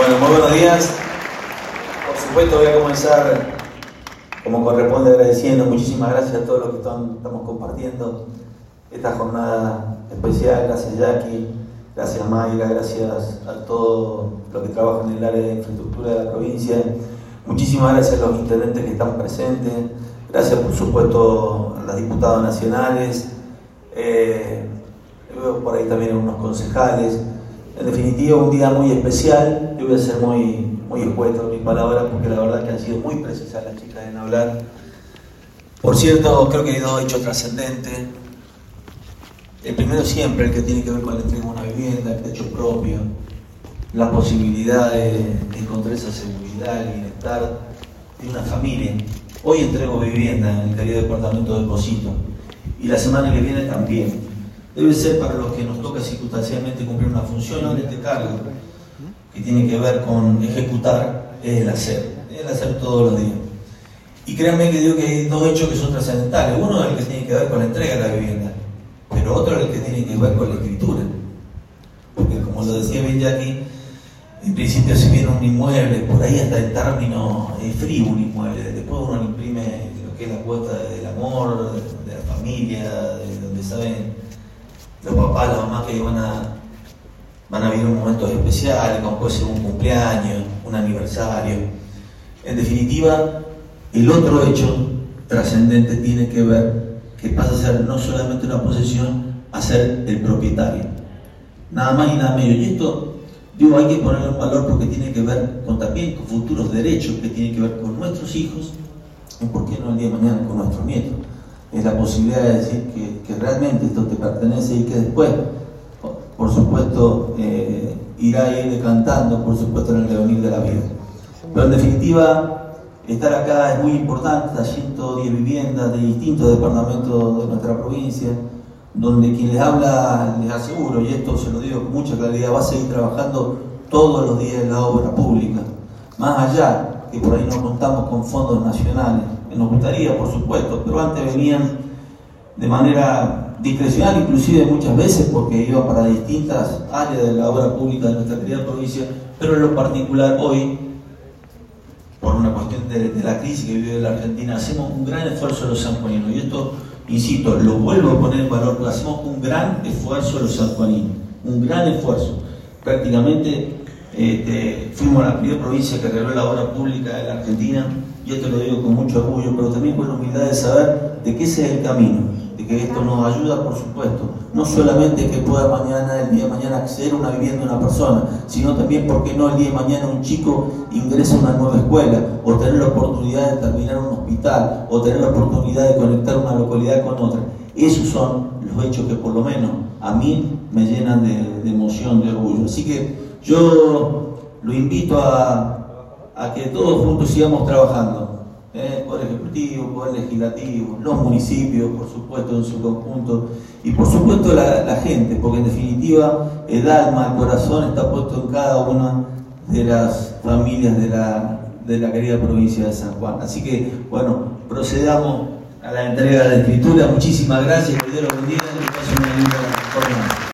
Bueno, muy buenos días. Por supuesto voy a comenzar como corresponde agradeciendo. Muchísimas gracias a todos los que estamos compartiendo esta jornada especial. Gracias Jackie, gracias Mayra, gracias a todos los que trabajan en el área de infraestructura de la provincia. Muchísimas gracias a los intendentes que están presentes. Gracias por supuesto a los diputados nacionales. Veo por ahí también unos concejales. En definitiva, un día muy especial. Yo voy a ser muy escueto en mis palabras porque la verdad que han sido muy precisas las chicas en hablar. Por cierto, creo que hay dos hechos trascendentes. El primero siempre, el que tiene que ver con la entrega de una vivienda, el techo propio, la posibilidad de encontrar esa seguridad, el bienestar de una familia. Hoy entrego vivienda en el querido departamento de Pocito y la semana que viene también. Debe ser para los que nos toca circunstancialmente cumplir una función en este cargo, que tiene que ver con ejecutar, es el hacer todos los días. Y créanme que digo que hay dos hechos que son trascendentales. Uno es el que tiene que ver con la entrega de la vivienda, pero otro es el que tiene que ver con la escritura. Porque como lo decía bien Jackie, en principio se viene un inmueble, por ahí hasta el término frío un inmueble, después uno le imprime lo que es la cuota del amor, de la familia, de donde saben los papás, las mamás que van a vivir momentos especiales, como puede ser un cumpleaños, un aniversario. En definitiva, el otro hecho trascendente tiene que ver que pasa a ser no solamente una posesión, a ser el propietario. Nada más y nada menos. Y esto, digo, hay que ponerlo en valor porque tiene que ver también con futuros derechos que tienen que ver con nuestros hijos y, por qué no, el día de mañana con nuestros nietos. Es la posibilidad de decir que realmente esto te pertenece y que después, por supuesto, irá a ir decantando, por supuesto, en el devenir de la vida. Pero en definitiva, estar acá es muy importante. Las 110 viviendas de distintos departamentos de nuestra provincia, donde quien les habla, les aseguro, y esto se lo digo con mucha claridad, va a seguir trabajando todos los días en la obra pública. Más allá que por ahí no contamos con fondos nacionales, que nos gustaría, por supuesto, pero antes venían de manera discrecional, inclusive muchas veces porque iban para distintas áreas de la obra pública de nuestra querida provincia, pero en lo particular hoy, por una cuestión de la crisis que vive la Argentina, hacemos un gran esfuerzo los sanjuaninos, y esto, insisto, lo vuelvo a poner en valor, porque hacemos un gran esfuerzo los sanjuaninos, un gran esfuerzo. Prácticamente fuimos la primera provincia que reveló la obra pública de la Argentina, y esto lo digo con mucho orgullo, pero también con la humildad de saber de que ese es el camino, de que esto nos ayuda, por supuesto, no solamente que pueda el día de mañana acceder a una vivienda de una persona, sino también, ¿por qué no, el día de mañana un chico ingresa a una nueva escuela, o tener la oportunidad de terminar un hospital, o tener la oportunidad de conectar una localidad con otra? Esos son los hechos que por lo menos a mí me llenan de emoción, de orgullo. Así que yo lo invito a que todos juntos sigamos trabajando, Poder Ejecutivo, Poder Legislativo, los municipios, por supuesto, en su conjunto, y por supuesto la gente, porque en definitiva el alma, el corazón está puesto en cada una de las familias de la querida provincia de San Juan. Así que, bueno, procedamos a la entrega de la escritura. Muchísimas gracias, que Dios los bendiga y que pasen una linda jornada.